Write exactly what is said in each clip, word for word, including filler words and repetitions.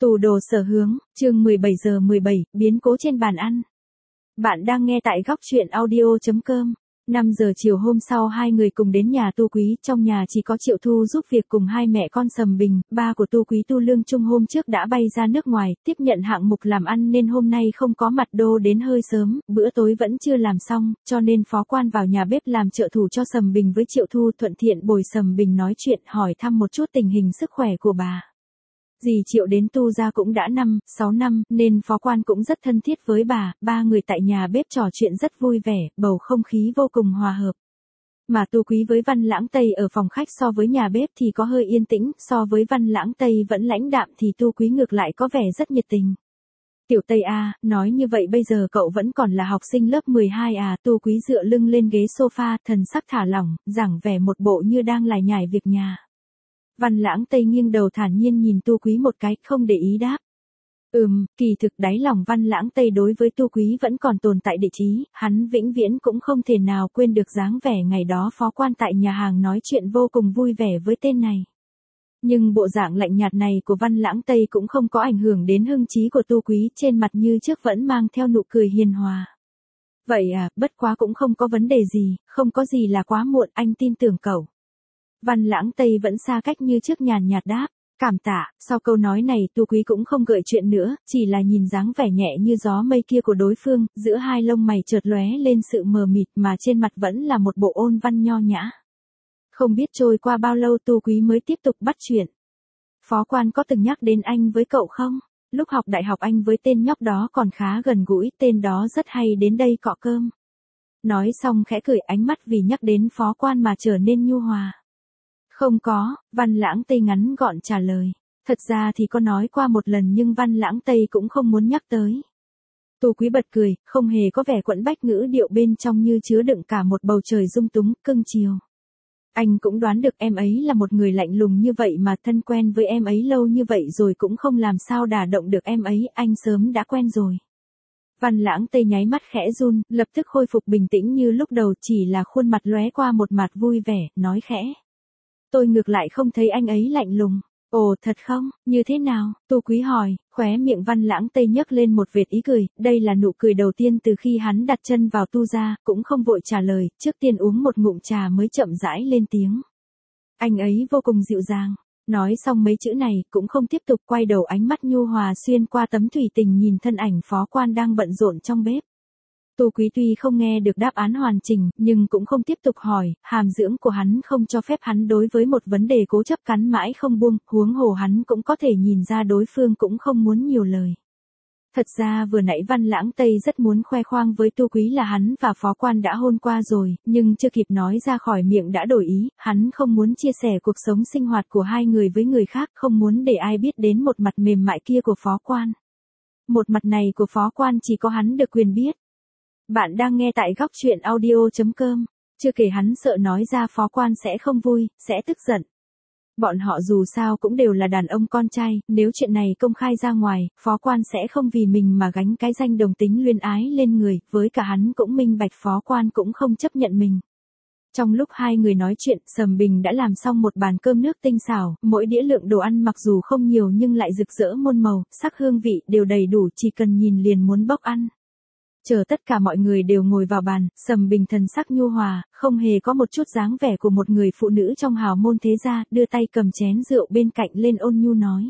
Tủ đồ sở hướng, chương mười bảy giờ mười bảy, biến cố trên bàn ăn. Bạn đang nghe tại góc truyện audio chấm com. năm giờ chiều hôm sau hai người cùng đến nhà Tu Quý, trong nhà chỉ có Triệu Thu giúp việc cùng hai mẹ con Sầm Bình, ba của Tu Quý Tu Lương Trung hôm trước đã bay ra nước ngoài, tiếp nhận hạng mục làm ăn nên hôm nay không có mặt đô đến hơi sớm, bữa tối vẫn chưa làm xong, cho nên phó quan vào nhà bếp làm trợ thủ cho Sầm Bình với Triệu Thu, thuận tiện bồi Sầm Bình nói chuyện hỏi thăm một chút tình hình sức khỏe của bà. Dì Triệu đến Tu gia cũng đã năm, sáu năm, nên phó quan cũng rất thân thiết với bà, ba người tại nhà bếp trò chuyện rất vui vẻ, bầu không khí vô cùng hòa hợp. Mà Tu Quý với Văn Lãng Tây ở phòng khách so với nhà bếp thì có hơi yên tĩnh, so với Văn Lãng Tây vẫn lãnh đạm thì Tu Quý ngược lại có vẻ rất nhiệt tình. Tiểu Tây à, nói như vậy bây giờ cậu vẫn còn là học sinh lớp mười hai à, Tu Quý dựa lưng lên ghế sofa, thần sắc thả lỏng, giảng vẻ một bộ như đang lải nhải việc nhà. Văn Lãng Tây nghiêng đầu thản nhiên nhìn Tu Quý một cái, không để ý đáp. Ừm, kỳ thực đáy lòng Văn Lãng Tây đối với Tu Quý vẫn còn tồn tại địa chí, hắn vĩnh viễn cũng không thể nào quên được dáng vẻ ngày đó phó quan tại nhà hàng nói chuyện vô cùng vui vẻ với tên này. Nhưng bộ dạng lạnh nhạt này của Văn Lãng Tây cũng không có ảnh hưởng đến hưng trí của Tu Quý, trên mặt như trước vẫn mang theo nụ cười hiền hòa. Vậy à, bất quá cũng không có vấn đề gì, không có gì là quá muộn, anh tin tưởng cậu. Văn Lãng Tây vẫn xa cách như trước nhàn nhạt đáp, cảm tạ, sau câu nói này Tu Quý cũng không gợi chuyện nữa, chỉ là nhìn dáng vẻ nhẹ như gió mây kia của đối phương, giữa hai lông mày chợt lóe lên sự mờ mịt mà trên mặt vẫn là một bộ ôn văn nho nhã. Không biết trôi qua bao lâu Tu Quý mới tiếp tục bắt chuyện. Phó quan có từng nhắc đến anh với cậu không? Lúc học đại học anh với tên nhóc đó còn khá gần gũi, tên đó rất hay đến đây cọ cơm. Nói xong khẽ cười, ánh mắt vì nhắc đến phó quan mà trở nên nhu hòa. Không có, Văn Lãng Tây ngắn gọn trả lời. Thật ra thì có nói qua một lần nhưng Văn Lãng Tây cũng không muốn nhắc tới. Tu Quý bật cười, không hề có vẻ quẫn bách, ngữ điệu bên trong như chứa đựng cả một bầu trời dung túng, cưng chiều. Anh cũng đoán được em ấy là một người lạnh lùng như vậy mà thân quen với em ấy lâu như vậy rồi cũng không làm sao đả động được em ấy, anh sớm đã quen rồi. Văn Lãng Tây nháy mắt khẽ run, lập tức khôi phục bình tĩnh như lúc đầu, chỉ là khuôn mặt lóe qua một mặt vui vẻ, nói khẽ. Tôi ngược lại không thấy anh ấy lạnh lùng. Ồ, thật không? Như thế nào? Tu Quý hỏi, khóe miệng Văn Lãng Tây nhấc lên một vệt ý cười, đây là nụ cười đầu tiên từ khi hắn đặt chân vào Tu gia, cũng không vội trả lời, trước tiên uống một ngụm trà mới chậm rãi lên tiếng. Anh ấy vô cùng dịu dàng. Nói xong mấy chữ này, cũng không tiếp tục, quay đầu, ánh mắt nhu hòa xuyên qua tấm thủy tình nhìn thân ảnh phó quan đang bận rộn trong bếp. Tu Quý tuy không nghe được đáp án hoàn chỉnh, nhưng cũng không tiếp tục hỏi, hàm dưỡng của hắn không cho phép hắn đối với một vấn đề cố chấp cắn mãi không buông, huống hồ hắn cũng có thể nhìn ra đối phương cũng không muốn nhiều lời. Thật ra vừa nãy Văn Lãng Tây rất muốn khoe khoang với Tu Quý là hắn và phó quan đã hôn qua rồi, nhưng chưa kịp nói ra khỏi miệng đã đổi ý, hắn không muốn chia sẻ cuộc sống sinh hoạt của hai người với người khác, không muốn để ai biết đến một mặt mềm mại kia của phó quan. Một mặt này của phó quan chỉ có hắn được quyền biết. Bạn đang nghe tại góc truyện audio chấm com. Chưa kể hắn sợ nói ra phó quan sẽ không vui, sẽ tức giận. Bọn họ dù sao cũng đều là đàn ông con trai, nếu chuyện này công khai ra ngoài, phó quan sẽ không vì mình mà gánh cái danh đồng tính luyến ái lên người, với cả hắn cũng minh bạch phó quan cũng không chấp nhận mình. Trong lúc hai người nói chuyện, Sầm Bình đã làm xong một bàn cơm nước tinh xảo, mỗi đĩa lượng đồ ăn mặc dù không nhiều nhưng lại rực rỡ muôn màu, sắc hương vị đều đầy đủ, chỉ cần nhìn liền muốn bốc ăn. Chờ tất cả mọi người đều ngồi vào bàn, Sầm Bình thần sắc nhu hòa, không hề có một chút dáng vẻ của một người phụ nữ trong hào môn thế gia, đưa tay cầm chén rượu bên cạnh lên ôn nhu nói.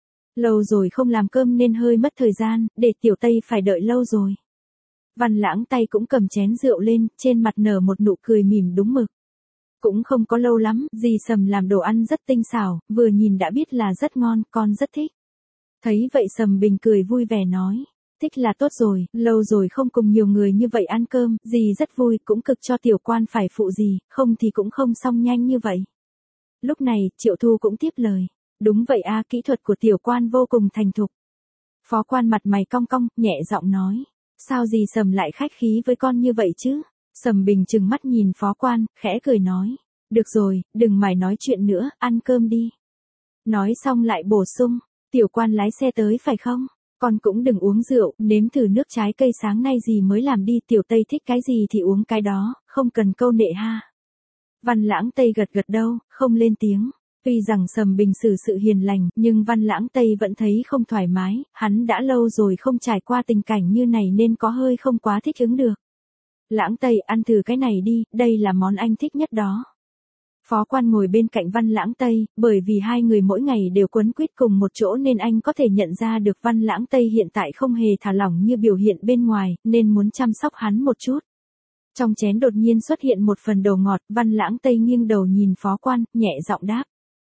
Lâu rồi không làm cơm nên hơi mất thời gian, để Tiểu Tây phải đợi lâu rồi. Văn Lãng Tây cũng cầm chén rượu lên, trên mặt nở một nụ cười mỉm đúng mực. Cũng không có lâu lắm, dì Sầm làm đồ ăn rất tinh xảo, vừa nhìn đã biết là rất ngon, con rất thích. Thấy vậy Sầm Bình cười vui vẻ nói. Thích là tốt rồi, lâu rồi không cùng nhiều người như vậy ăn cơm, dì rất vui, cũng cực cho tiểu quan phải phụ dì, không thì cũng không xong nhanh như vậy. Lúc này, Triệu Thu cũng tiếp lời. Đúng vậy a, kỹ thuật của tiểu quan vô cùng thành thục. Phó quan mặt mày cong cong, nhẹ giọng nói. Sao dì Sầm lại khách khí với con như vậy chứ? Sầm Bình trừng mắt nhìn phó quan, khẽ cười nói. Được rồi, đừng mải nói chuyện nữa, ăn cơm đi. Nói xong lại bổ sung, tiểu quan lái xe tới phải không? Con cũng đừng uống rượu, nếm thử nước trái cây sáng nay dì mới làm đi, Tiểu Tây thích cái gì thì uống cái đó, không cần câu nệ ha. Văn Lãng Tây gật gật đầu, không lên tiếng. Tuy rằng Sầm Bình xử sự hiền lành, nhưng Văn Lãng Tây vẫn thấy không thoải mái, hắn đã lâu rồi không trải qua tình cảnh như này nên có hơi không quá thích ứng được. Lãng Tây, ăn thử cái này đi, đây là món anh thích nhất đó. Phó Quan ngồi bên cạnh Văn Lãng Tây, bởi vì hai người mỗi ngày đều quấn quýt cùng một chỗ nên anh có thể nhận ra được Văn Lãng Tây hiện tại không hề thả lỏng như biểu hiện bên ngoài, nên muốn chăm sóc hắn một chút. Trong chén đột nhiên xuất hiện một phần đồ ngọt, Văn Lãng Tây nghiêng đầu nhìn Phó Quan, nhẹ giọng đáp.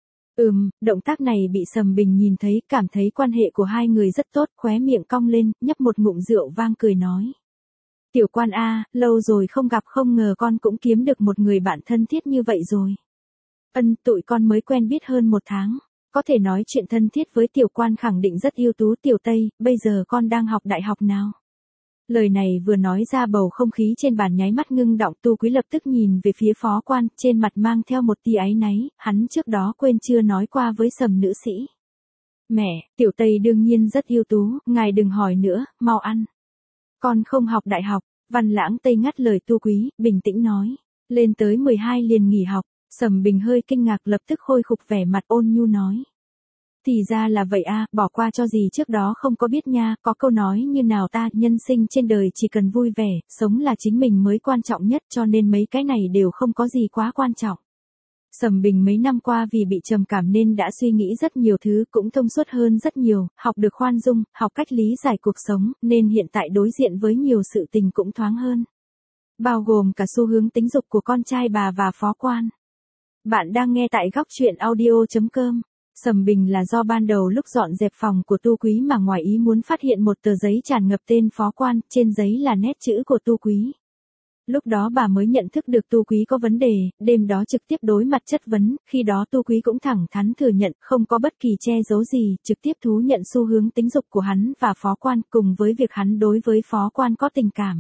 Ừm, động tác này bị Sầm Bình nhìn thấy, cảm thấy quan hệ của hai người rất tốt, khóe miệng cong lên, nhấp một ngụm rượu vang cười nói. Tiểu Quan a, lâu rồi không gặp, không ngờ con cũng kiếm được một người bạn thân thiết như vậy rồi. Ân, tụi con mới quen biết hơn một tháng, có thể nói chuyện thân thiết với Tiểu Quan khẳng định rất ưu tú. Tiểu Tây, bây giờ con đang học đại học nào? Lời này vừa nói ra bầu không khí trên bàn nháy mắt ngưng động. Tu Quý lập tức nhìn về phía Phó Quan, trên mặt mang theo một tia áy náy, hắn trước đó quên chưa nói qua với Sầm nữ sĩ. Mẹ, Tiểu Tây đương nhiên rất ưu tú, ngài đừng hỏi nữa, mau ăn. Con không học đại học, Văn Lãng Tây ngắt lời Tu Quý, bình tĩnh nói. Lên tới mười hai liền nghỉ học. Sầm Bình hơi kinh ngạc, lập tức khôi phục vẻ mặt ôn nhu nói. Thì ra là vậy a, bỏ qua cho gì trước đó không có biết nha, có câu nói như nào ta, nhân sinh trên đời chỉ cần vui vẻ, sống là chính mình mới quan trọng nhất, cho nên mấy cái này đều không có gì quá quan trọng. Sầm Bình mấy năm qua vì bị trầm cảm nên đã suy nghĩ rất nhiều thứ, cũng thông suốt hơn rất nhiều, học được khoan dung, học cách lý giải cuộc sống, nên hiện tại đối diện với nhiều sự tình cũng thoáng hơn. Bao gồm cả xu hướng tính dục của con trai bà và Phó Quan. Bạn đang nghe tại góc truyện audio chấm com. Sầm Bình là do ban đầu lúc dọn dẹp phòng của Tu Quý mà ngoài ý muốn phát hiện một tờ giấy tràn ngập tên Phó Quan, trên giấy là nét chữ của Tu Quý. Lúc đó bà mới nhận thức được Tu Quý có vấn đề, đêm đó trực tiếp đối mặt chất vấn, khi đó Tu Quý cũng thẳng thắn thừa nhận, không có bất kỳ che giấu gì, trực tiếp thú nhận xu hướng tính dục của hắn và Phó Quan, cùng với việc hắn đối với Phó Quan có tình cảm.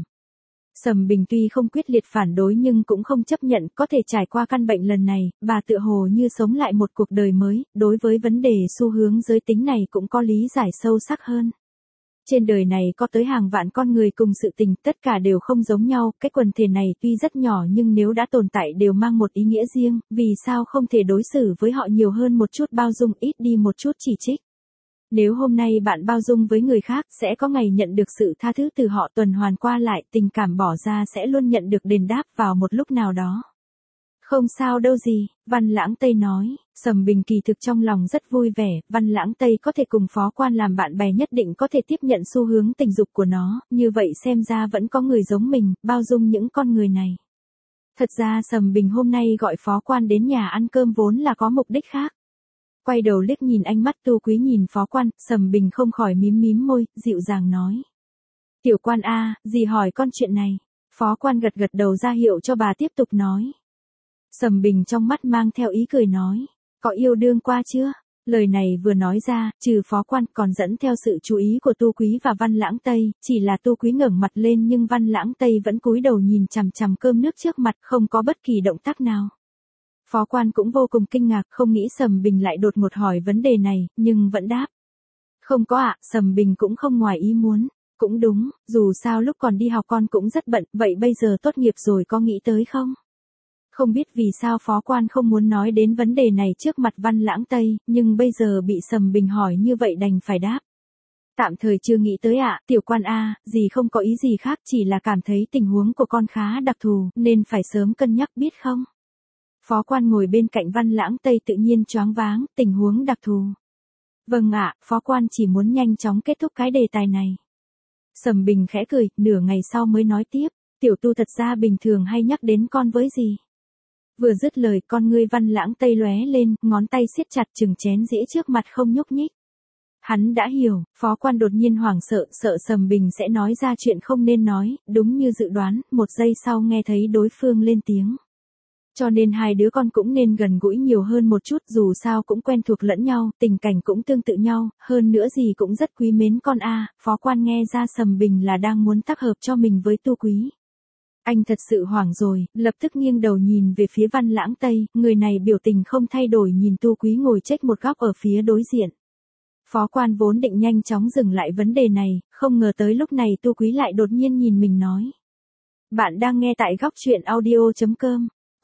Sầm Bình tuy không quyết liệt phản đối nhưng cũng không chấp nhận, có thể trải qua căn bệnh lần này, bà tựa hồ như sống lại một cuộc đời mới, đối với vấn đề xu hướng giới tính này cũng có lý giải sâu sắc hơn. Trên đời này có tới hàng vạn con người cùng sự tình, tất cả đều không giống nhau, cái quần thể này tuy rất nhỏ nhưng nếu đã tồn tại đều mang một ý nghĩa riêng, vì sao không thể đối xử với họ nhiều hơn một chút, bao dung ít đi một chút chỉ trích. Nếu hôm nay bạn bao dung với người khác, sẽ có ngày nhận được sự tha thứ từ họ, tuần hoàn qua lại, tình cảm bỏ ra sẽ luôn nhận được đền đáp vào một lúc nào đó. Không sao đâu gì, Văn Lãng Tây nói. Sầm Bình kỳ thực trong lòng rất vui vẻ, Văn Lãng Tây có thể cùng Phó Quan làm bạn bè nhất định có thể tiếp nhận xu hướng tình dục của nó, như vậy xem ra vẫn có người giống mình, bao dung những con người này. Thật ra Sầm Bình hôm nay gọi Phó Quan đến nhà ăn cơm vốn là có mục đích khác. Quay đầu liếc nhìn ánh mắt Tu Quý nhìn Phó Quan, Sầm Bình không khỏi mím mím môi, dịu dàng nói. Tiểu Quan a, dì hỏi con chuyện này. Phó Quan gật gật đầu ra hiệu cho bà tiếp tục nói. Sầm Bình trong mắt mang theo ý cười nói. Có yêu đương qua chưa? Lời này vừa nói ra, trừ Phó Quan còn dẫn theo sự chú ý của Tu Quý và Văn Lãng Tây, chỉ là Tu Quý ngẩng mặt lên nhưng Văn Lãng Tây vẫn cúi đầu nhìn chằm chằm cơm nước trước mặt, không có bất kỳ động tác nào. Phó Quan cũng vô cùng kinh ngạc, không nghĩ Sầm Bình lại đột ngột hỏi vấn đề này, nhưng vẫn đáp. Không có ạ, à, Sầm Bình cũng không ngoài ý muốn. Cũng đúng, dù sao lúc còn đi học con cũng rất bận, vậy bây giờ tốt nghiệp rồi có nghĩ tới không? Không biết vì sao Phó Quan không muốn nói đến vấn đề này trước mặt Văn Lãng Tây, nhưng bây giờ bị Sầm Bình hỏi như vậy đành phải đáp. Tạm thời chưa nghĩ tới ạ, à, Tiểu Quan a, dì không có ý gì khác, chỉ là cảm thấy tình huống của con khá đặc thù, nên phải sớm cân nhắc biết không? Phó Quan ngồi bên cạnh Văn Lãng Tây tự nhiên choáng váng, tình huống đặc thù. Vâng ạ, Phó Quan chỉ muốn nhanh chóng kết thúc cái đề tài này. Sầm Bình khẽ cười, nửa ngày sau mới nói tiếp, Tiểu Tu thật ra bình thường hay nhắc đến con với gì? Vừa dứt lời, con ngươi Văn Lãng Tây lóe lên, ngón tay siết chặt chừng chén dĩa trước mặt không nhúc nhích. Hắn đã hiểu, Phó Quan đột nhiên hoảng sợ, sợ Sầm Bình sẽ nói ra chuyện không nên nói, đúng như dự đoán, một giây sau nghe thấy đối phương lên tiếng. Cho nên hai đứa con cũng nên gần gũi nhiều hơn một chút, dù sao cũng quen thuộc lẫn nhau, tình cảnh cũng tương tự nhau, hơn nữa gì cũng rất quý mến con a. À, Phó Quan nghe ra Sầm Bình là đang muốn tác hợp cho mình với Tu Quý. Anh thật sự hoảng rồi, lập tức nghiêng đầu nhìn về phía Văn Lãng Tây, người này biểu tình không thay đổi nhìn Tu Quý ngồi chếch một góc ở phía đối diện. Phó Quan vốn định nhanh chóng dừng lại vấn đề này, không ngờ tới lúc này Tu Quý lại đột nhiên nhìn mình nói. Bạn đang nghe tại góc truyện audio chấm com.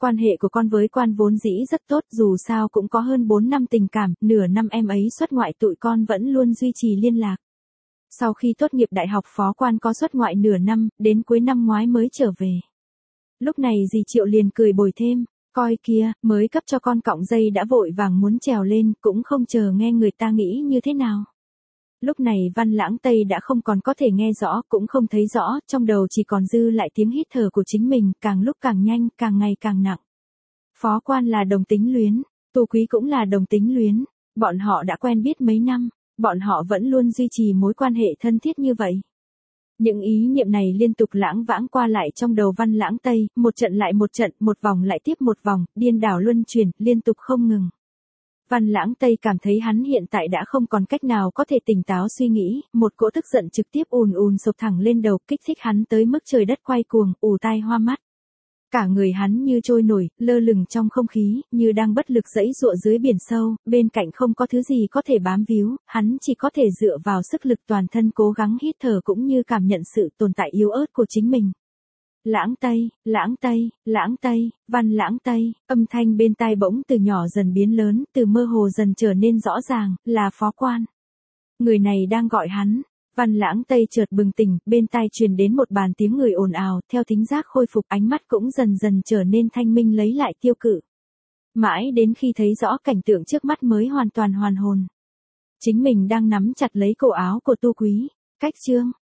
Quan hệ của con với Quan vốn dĩ rất tốt, dù sao cũng có hơn bốn năm tình cảm, nửa năm em ấy xuất ngoại tụi con vẫn luôn duy trì liên lạc. Sau khi tốt nghiệp đại học Phó Quan có xuất ngoại nửa năm, đến cuối năm ngoái mới trở về. Lúc này dì Triệu liền cười bồi thêm, coi kia, mới cấp cho con cọng dây đã vội vàng muốn trèo lên, cũng không chờ nghe người ta nghĩ như thế nào. Lúc này Văn Lãng Tây đã không còn có thể nghe rõ, cũng không thấy rõ, trong đầu chỉ còn dư lại tiếng hít thở của chính mình, càng lúc càng nhanh, càng ngày càng nặng. Phó Quan là đồng tính luyến, Tu Quý cũng là đồng tính luyến, bọn họ đã quen biết mấy năm, bọn họ vẫn luôn duy trì mối quan hệ thân thiết như vậy. Những ý niệm này liên tục lãng vãng qua lại trong đầu Văn Lãng Tây, một trận lại một trận, một vòng lại tiếp một vòng, điên đảo luân chuyển, liên tục không ngừng. Văn Lãng Tây cảm thấy hắn hiện tại đã không còn cách nào có thể tỉnh táo suy nghĩ, một cỗ tức giận trực tiếp ùn ùn sộc thẳng lên đầu, kích thích hắn tới mức trời đất quay cuồng, ù tai hoa mắt. Cả người hắn như trôi nổi, lơ lửng trong không khí, như đang bất lực giãy giụa dưới biển sâu, bên cạnh không có thứ gì có thể bám víu, hắn chỉ có thể dựa vào sức lực toàn thân cố gắng hít thở cũng như cảm nhận sự tồn tại yếu ớt của chính mình. Lãng Tây, Lãng Tây, Lãng Tây, Văn Lãng Tây, âm thanh bên tai bỗng từ nhỏ dần biến lớn, từ mơ hồ dần trở nên rõ ràng, là Phó Quan. Người này đang gọi hắn. Văn Lãng Tây chợt bừng tỉnh, bên tai truyền đến một bàn tiếng người ồn ào, theo thính giác khôi phục, ánh mắt cũng dần dần trở nên thanh minh lấy lại tiêu cự. Mãi đến khi thấy rõ cảnh tượng trước mắt mới hoàn toàn hoàn hồn. Chính mình đang nắm chặt lấy cổ áo của Tu Quý. Cách chương